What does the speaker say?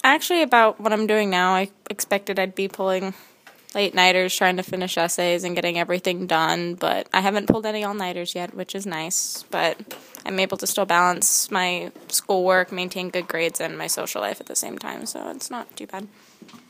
actually about what I'm doing now. I expected I'd be pulling late-nighters trying to finish essays and getting everything done, but I haven't pulled any all-nighters yet, which is nice, but I'm able to still balance my schoolwork, maintain good grades, and my social life at the same time, so it's not too bad.